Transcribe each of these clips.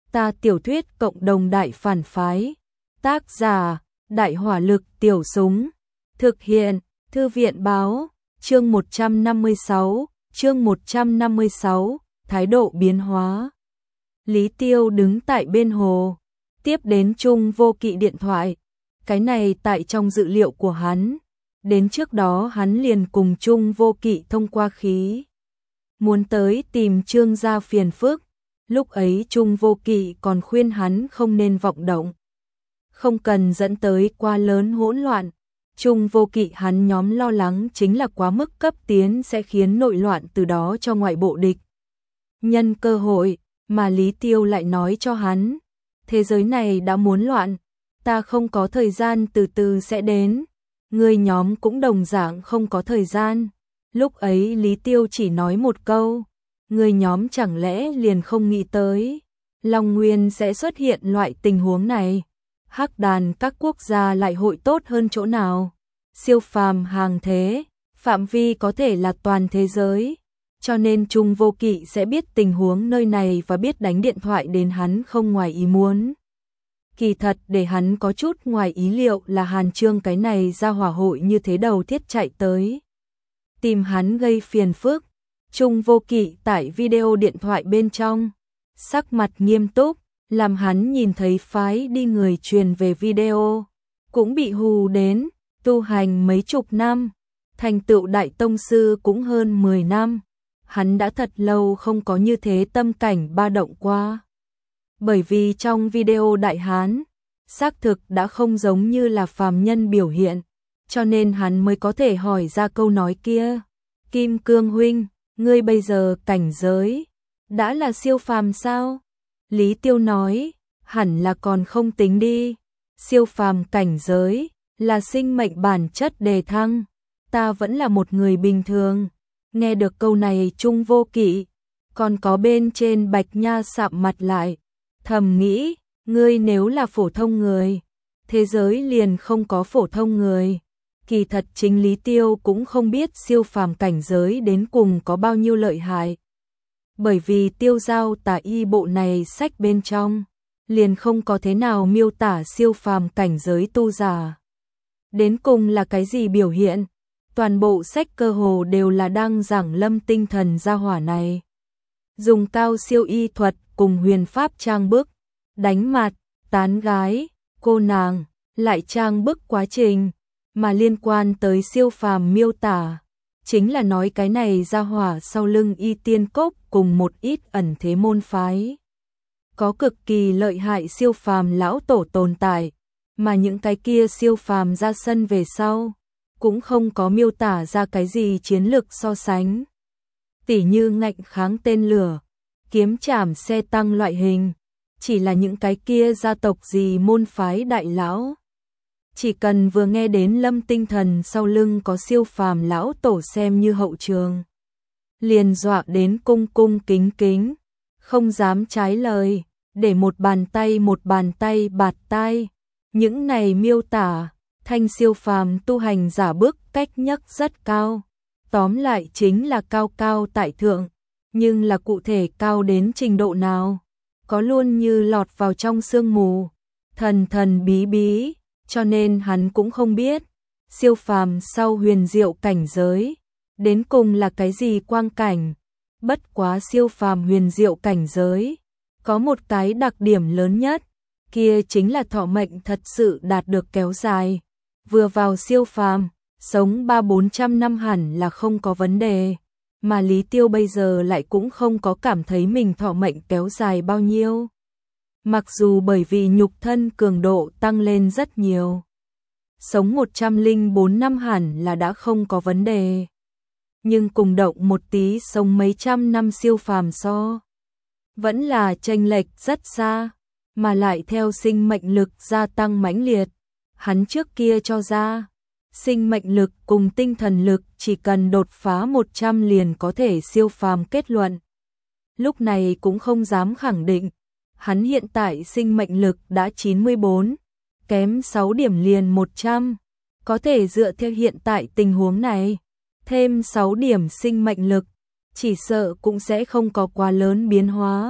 Ta tiểu thuyết cộng đồng đại phản phái. Tác giả: Đại hỏa lực tiểu súng. Thực hiện: Thư viện báo. Chương 156, thái độ biến hóa. Lý Tiêu đứng tại bên hồ, tiếp đến Trung Vô Kỵ điện thoại. Cái này tại trong dự liệu của hắn. Đến trước đó hắn liền cùng Trung Vô Kỵ thông qua khí. Muốn tới tìm Trương gia phiền phức. Lúc ấy Trung Vô Kỵ còn khuyên hắn không nên vọng động. Không cần dẫn tới quá lớn hỗn loạn. Trung Vô Kỵ hắn nhóm lo lắng chính là quá mức cấp tiến sẽ khiến nội loạn từ đó cho ngoại bộ địch. Nhân cơ hội, mà Lý Tiêu lại nói cho hắn. Thế giới này đã muốn loạn, ta không có thời gian từ từ sẽ đến. Người nhóm cũng đồng dạng không có thời gian. Lúc ấy Lý Tiêu chỉ nói một câu. Người nhóm chẳng lẽ liền không nghĩ tới Long Nguyên sẽ xuất hiện loại tình huống này. Hắc đàn các quốc gia lại hội tốt hơn chỗ nào. Siêu phàm hàng thế, phạm vi có thể là toàn thế giới. Cho nên Trung Vô Kỵ sẽ biết tình huống nơi này và biết đánh điện thoại đến hắn không ngoài ý muốn. Kỳ thật để hắn có chút ngoài ý liệu là Hàn Trương cái này ra hỏa hội như thế đầu thiết chạy tới tìm hắn gây phiền phức. Trung Vô Kỵ tải video điện thoại bên trong, sắc mặt nghiêm túc, làm hắn nhìn thấy phái đi người truyền về video, cũng bị hù đến, tu hành mấy chục năm, thành tựu đại tông sư cũng hơn 10 năm. Hắn đã thật lâu không có như thế tâm cảnh ba động qua. Bởi vì trong video đại hán, xác thực đã không giống như là phàm nhân biểu hiện, cho nên hắn mới có thể hỏi ra câu nói kia. Kim Cương huynh, ngươi bây giờ cảnh giới đã là siêu phàm sao? Lý Tiêu nói, hẳn là còn không tính đi. Siêu phàm cảnh giới là sinh mệnh bản chất đề thăng, ta vẫn là một người bình thường. Nghe được câu này Trung Vô Kỵ, còn có bên trên Bạch Nha sạm mặt lại, thầm nghĩ, ngươi nếu là phổ thông người, thế giới liền không có phổ thông người. Kỳ thật chính Lý Tiêu cũng không biết siêu phàm cảnh giới đến cùng có bao nhiêu lợi hại. Bởi vì Tiêu Giao Tả Y bộ này sách bên trong, liền không có thế nào miêu tả siêu phàm cảnh giới tu giả. Đến cùng là cái gì biểu hiện? Toàn bộ sách cơ hồ đều là đang giảng lâm tinh thần gia hỏa này. Dùng cao siêu y thuật cùng huyền pháp trang bức, đánh mặt, tán gái, cô nàng, lại trang bức quá trình. Mà liên quan tới siêu phàm miêu tả, chính là nói cái này gia hỏa sau lưng y tiên cốc cùng một ít ẩn thế môn phái. Có cực kỳ lợi hại siêu phàm lão tổ tồn tại, mà những cái kia siêu phàm ra sân về sau, cũng không có miêu tả ra cái gì chiến lược so sánh. Tỉ như ngạnh kháng tên lửa, kiếm chảm xe tăng loại hình, chỉ là những cái kia gia tộc gì môn phái đại lão. Chỉ cần vừa nghe đến lâm tinh thần sau lưng có siêu phàm lão tổ xem như hậu trường, liền dọa đến cung cung kính kính, không dám trái lời, để một bàn tay bạt tai. Những này miêu tả, thanh siêu phàm tu hành giả bước cách nhấc rất cao. Tóm lại chính là cao cao tại thượng, nhưng là cụ thể cao đến trình độ nào, có luôn như lọt vào trong sương mù, thần thần bí bí. Cho nên hắn cũng không biết, siêu phàm sau huyền diệu cảnh giới, đến cùng là cái gì quang cảnh. Bất quá siêu phàm huyền diệu cảnh giới, có một cái đặc điểm lớn nhất, kia chính là thọ mệnh thật sự đạt được kéo dài. Vừa vào siêu phàm, sống 300-400 năm hẳn là không có vấn đề, mà Lý Tiêu bây giờ lại cũng không có cảm thấy mình thọ mệnh kéo dài bao nhiêu. Mặc dù bởi vì nhục thân cường độ tăng lên rất nhiều, sống 104 năm hẳn là đã không có vấn đề. Nhưng cùng động một tí sống mấy trăm năm siêu phàm so, vẫn là chênh lệch rất xa, mà lại theo sinh mệnh lực gia tăng mãnh liệt. Hắn trước kia cho ra, sinh mệnh lực cùng tinh thần lực chỉ cần đột phá 100 liền có thể siêu phàm kết luận. Lúc này cũng không dám khẳng định. Hắn hiện tại sinh mệnh lực đã 94, kém 6 điểm liền 100. Có thể dựa theo hiện tại tình huống này, thêm 6 điểm sinh mệnh lực, chỉ sợ cũng sẽ không có quá lớn biến hóa.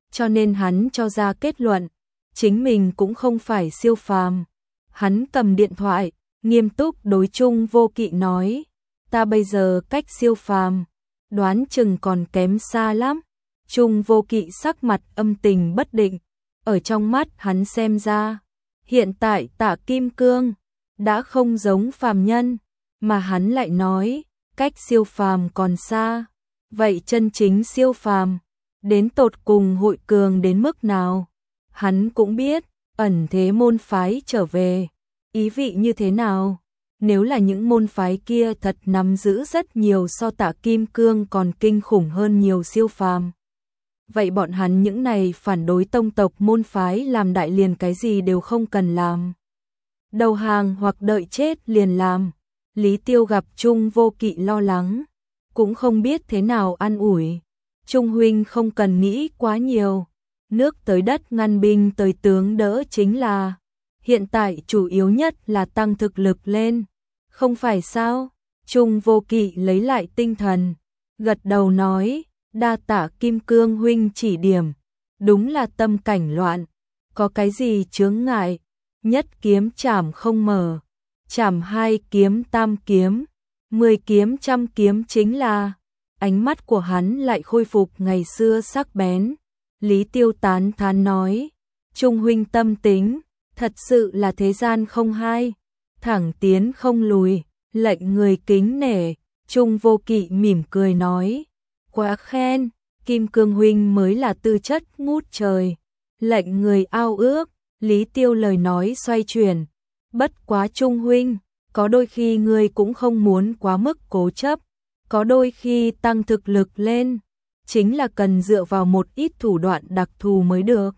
cho nên hắn cho ra kết luận, chính mình cũng không phải siêu phàm. Hắn cầm điện thoại, nghiêm túc đối Chung Vô Kỵ nói, ta bây giờ cách siêu phàm, đoán chừng còn kém xa lắm. Chung Vô Kỵ sắc mặt âm tình bất định, ở trong mắt hắn xem ra, hiện tại Tạ Kim Cương đã không giống phàm nhân, mà hắn lại nói, cách siêu phàm còn xa. Vậy chân chính siêu phàm, đến tột cùng hội cường đến mức nào? Hắn cũng biết, ẩn thế môn phái trở về, ý vị như thế nào? Nếu là những môn phái kia thật nắm giữ rất nhiều so Tạ Kim Cương còn kinh khủng hơn nhiều siêu phàm. Vậy bọn hắn những này phản đối tông tộc môn phái làm đại liền cái gì đều không cần làm. Đầu hàng hoặc đợi chết liền làm. Lý Tiêu gặp Chung Vô Kỵ lo lắng, cũng không biết thế nào an ủi. Chung huynh không cần nghĩ quá nhiều, nước tới đất ngăn binh tới tướng đỡ chính là. Hiện tại chủ yếu nhất là tăng thực lực lên, không phải sao? Chung Vô Kỵ lấy lại tinh thần, gật đầu nói, đa tạ Kim Cương huynh chỉ điểm, đúng là tâm cảnh loạn, có cái gì chướng ngại, nhất kiếm chảm không mở, chảm hai kiếm tam kiếm, 10 kiếm trăm kiếm chính là. Ánh mắt của hắn lại khôi phục ngày xưa sắc bén. Lý Tiêu tán thán nói, Chung huynh tâm tính, thật sự là thế gian không hai, thẳng tiến không lùi, lệnh người kính nể. Chung Vô Kỵ mỉm cười nói, quá khen, Kim Cương huynh mới là tư chất ngút trời, lệnh người ao ước. Lý Tiêu lời nói xoay chuyển, bất quá Chung huynh, có đôi khi ngươi cũng không muốn quá mức cố chấp, có đôi khi tăng thực lực lên, chính là cần dựa vào một ít thủ đoạn đặc thù mới được.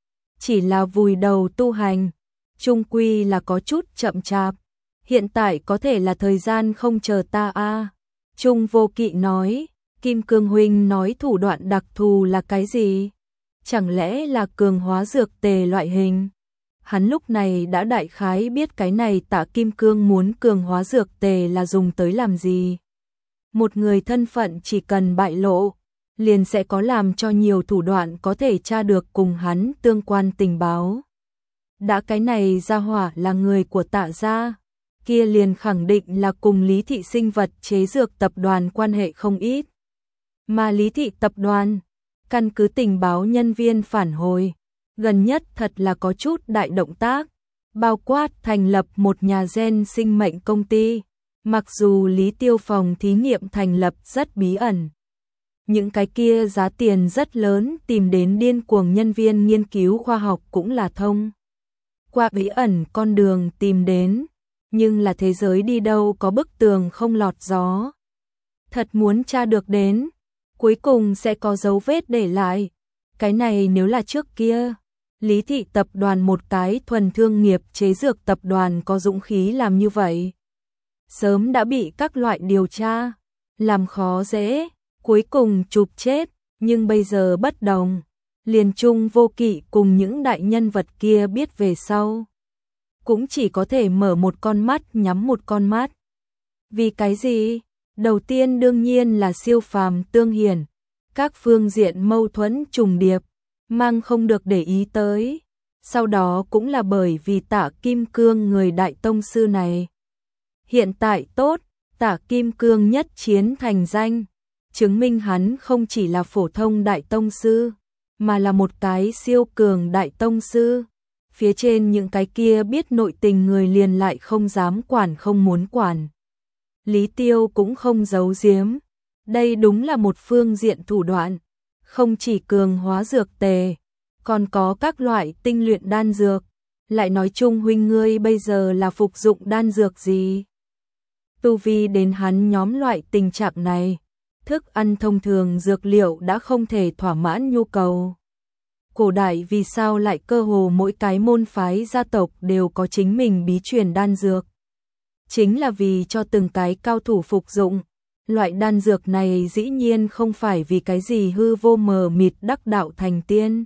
Chỉ là vùi đầu tu hành, chung quy là có chút chậm chạp, hiện tại có thể là thời gian không chờ ta a. Chung Vô Kỵ nói, Kim Cương huynh nói thủ đoạn đặc thù là cái gì? Chẳng lẽ là cường hóa dược tề loại hình? Hắn lúc này đã đại khái biết cái này Tạ Kim Cương muốn cường hóa dược tề là dùng tới làm gì. Một người thân phận chỉ cần bại lộ, liền sẽ có làm cho nhiều thủ đoạn có thể tra được cùng hắn tương quan tình báo. Đã cái này gia hỏa là người của Tạ gia, kia liền khẳng định là cùng Lý Thị sinh vật chế dược tập đoàn quan hệ không ít. Mà Lý Thị tập đoàn, căn cứ tình báo nhân viên phản hồi, gần nhất thật là có chút đại động tác, bao quát thành lập một nhà gen sinh mệnh công ty. Mặc dù Lý Tiêu phòng thí nghiệm thành lập rất bí ẩn, những cái kia giá tiền rất lớn tìm đến điên cuồng nhân viên nghiên cứu khoa học cũng là thông qua bí ẩn con đường tìm đến, nhưng là thế giới đi đâu có bức tường không lọt gió. Thật muốn tra được đến, cuối cùng sẽ có dấu vết để lại. Cái này nếu là trước kia, Lý Thị tập đoàn một cái thuần thương nghiệp chế dược tập đoàn có dũng khí làm như vậy, sớm đã bị các loại điều tra làm khó dễ, cuối cùng chụp chết. Nhưng bây giờ bất đồng, liền Chung Vô Kỵ cùng những đại nhân vật kia biết về sau, cũng chỉ có thể mở một con mắt nhắm một con mắt. Vì cái gì? Đầu tiên đương nhiên là siêu phàm tương hiển, các phương diện mâu thuẫn trùng điệp, mang không được để ý tới. Sau đó cũng là bởi vì Tạ Kim Cương người đại tông sư này hiện tại tốt, Tạ Kim Cương nhất chiến thành danh, chứng minh hắn không chỉ là phổ thông đại tông sư, mà là một cái siêu cường đại tông sư. Phía trên những cái kia biết nội tình người liền lại không dám quản không muốn quản. Lý Tiêu cũng không giấu giếm, đây đúng là một phương diện thủ đoạn, không chỉ cường hóa dược tề, còn có các loại tinh luyện đan dược. Lại nói chung huynh ngươi bây giờ là phục dụng đan dược gì? Tu vi đến hắn nhóm loại tình trạng này, thức ăn thông thường dược liệu đã không thể thỏa mãn nhu cầu. Cổ đại vì sao lại cơ hồ mỗi cái môn phái gia tộc đều có chính mình bí truyền đan dược? Chính là vì cho từng cái cao thủ phục dụng. Loại đan dược này dĩ nhiên không phải vì cái gì hư vô mờ mịt đắc đạo thành tiên,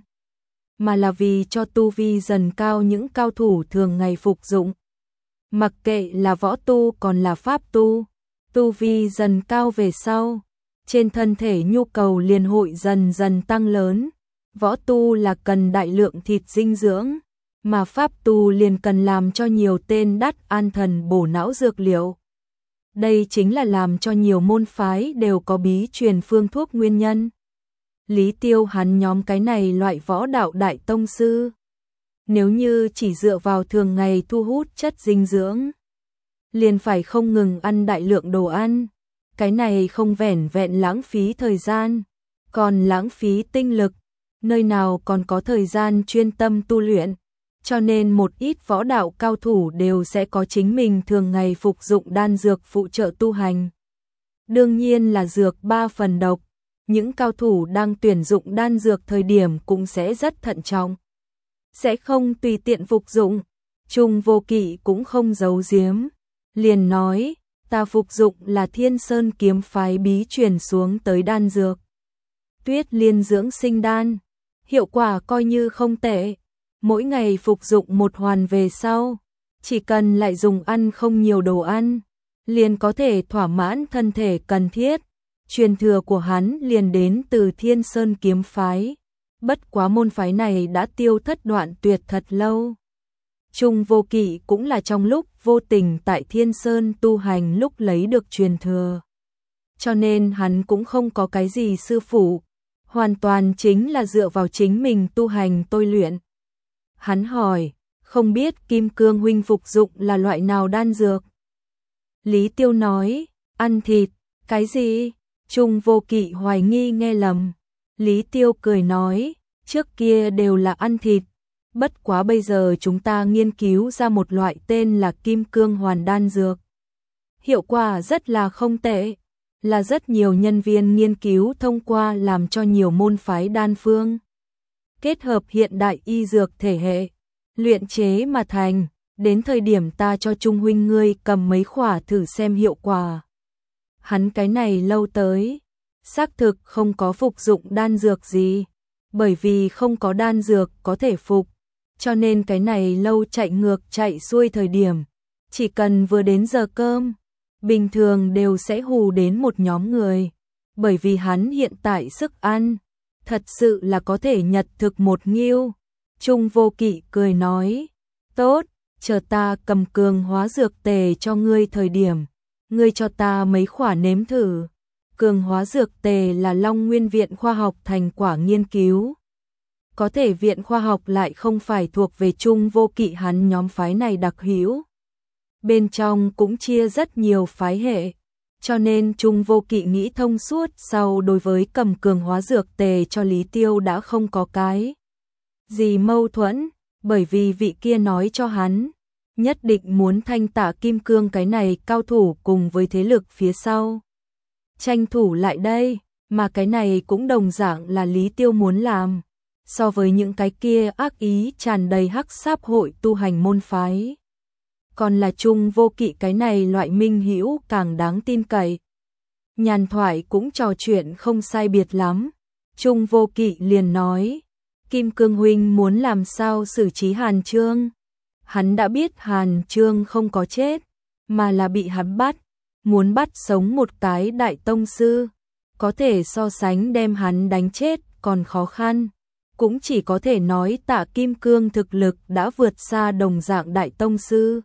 mà là vì cho tu vi dần cao những cao thủ thường ngày phục dụng. Mặc kệ là võ tu còn là pháp tu, tu vi dần cao về sau, trên thân thể nhu cầu liền hội dần dần tăng lớn, Võ tu là cần đại lượng thịt dinh dưỡng, mà pháp tu liền cần làm cho nhiều tên đắt an thần bổ não dược liệu. Đây chính là làm cho nhiều môn phái đều có bí truyền phương thuốc nguyên nhân. Lý Tiêu hắn nhóm cái này loại võ đạo đại tông sư. Nếu như chỉ dựa vào thường ngày thu hút chất dinh dưỡng, liền phải không ngừng ăn đại lượng đồ ăn. Cái này không vẻn vẹn lãng phí thời gian, còn lãng phí tinh lực, nơi nào còn có thời gian chuyên tâm tu luyện. Cho nên một ít võ đạo cao thủ đều sẽ có chính mình thường ngày phục dụng đan dược phụ trợ tu hành. Đương nhiên là dược 3 phần độc, những cao thủ đang tuyển dụng đan dược thời điểm cũng sẽ rất thận trọng, sẽ không tùy tiện phục dụng. Trung Vô Kỵ cũng không giấu giếm, liền nói, ta phục dụng là Thiên Sơn kiếm phái bí truyền xuống tới đan dược Tuyết Liên dưỡng sinh đan, hiệu quả coi như không tệ. Mỗi ngày phục dụng một hoàn về sau, chỉ cần lại dùng ăn không nhiều đồ ăn, liền có thể thỏa mãn thân thể cần thiết. Truyền thừa của hắn liền đến từ Thiên Sơn kiếm phái, bất quá môn phái này đã tiêu thất đoạn tuyệt thật lâu. Trung Vô Kỵ cũng là trong lúc vô tình tại Thiên Sơn tu hành lúc lấy được truyền thừa, cho nên hắn cũng không có cái gì sư phụ, hoàn toàn chính là dựa vào chính mình tu hành tôi luyện. Hắn hỏi, không biết Kim Cương huynh phục dụng là loại nào đan dược? Lý Tiêu nói, ăn thịt. Cái gì? Trung Vô Kỵ hoài nghi nghe lầm. Lý Tiêu cười nói, trước kia đều là ăn thịt, bất quá bây giờ chúng ta nghiên cứu ra một loại tên là Kim Cương hoàn đan dược. Hiệu quả rất là không tệ, là rất nhiều nhân viên nghiên cứu thông qua làm cho nhiều môn phái đan phương kết hợp hiện đại y dược thể hệ, luyện chế mà thành. Đến thời điểm ta cho Trung huynh ngươi cầm mấy khỏa thử xem hiệu quả. Hắn cái này lâu tới, xác thực không có phục dụng đan dược gì, bởi vì không có đan dược có thể phục, cho nên cái này lâu chạy ngược chạy xuôi thời điểm, chỉ cần vừa đến giờ cơm, bình thường đều sẽ hù đến một nhóm người, bởi vì hắn hiện tại sức ăn, thật sự là có thể nhật thực một nghiêu. Trung Vô Kỵ cười nói, tốt, chờ ta cầm cường hóa dược tề cho ngươi thời điểm, ngươi cho ta mấy khỏa nếm thử. Cường hóa dược tề là Long Nguyên Viện Khoa học thành quả nghiên cứu. Có thể Viện Khoa học lại không phải thuộc về Trung Vô Kỵ hắn nhóm phái này đặc hữu. Bên trong cũng chia rất nhiều phái hệ, cho nên Trung Vô Kỵ nghĩ thông suốt sau đối với cầm cường hóa dược tề cho Lý Tiêu đã không có cái gì mâu thuẫn, bởi vì vị kia nói cho hắn, nhất định muốn Thanh Tả Kim Cương cái này cao thủ cùng với thế lực phía sau tranh thủ lại đây, mà cái này cũng đồng dạng là Lý Tiêu muốn làm. So với những cái kia ác ý tràn đầy hắc sáp hội tu hành môn phái, còn là Trung Vô Kỵ cái này loại minh hữu càng đáng tin cậy. Nhàn thoại cũng trò chuyện không sai biệt lắm, Trung Vô Kỵ liền nói, Kim Cương huynh muốn làm sao xử trí Hàn Trương? Hắn đã biết Hàn Trương không có chết, mà là bị hắn bắt, muốn bắt sống một cái đại tông sư, có thể so sánh đem hắn đánh chết còn khó khăn, cũng chỉ có thể nói Tạ Kim Cương thực lực đã vượt xa đồng dạng đại tông sư.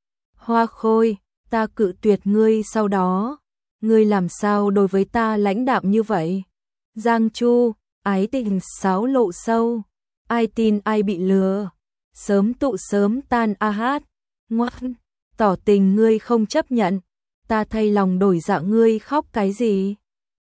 Hoa Khôi, ta cự tuyệt ngươi sau đó, ngươi làm sao đối với ta lãnh đạm như vậy? Giang Chu, ái tình xáo lộ sâu, ai tin ai bị lừa, sớm tụ sớm tan a hát, ngoan, tỏ tình ngươi không chấp nhận, ta thay lòng đổi dạ ngươi khóc cái gì?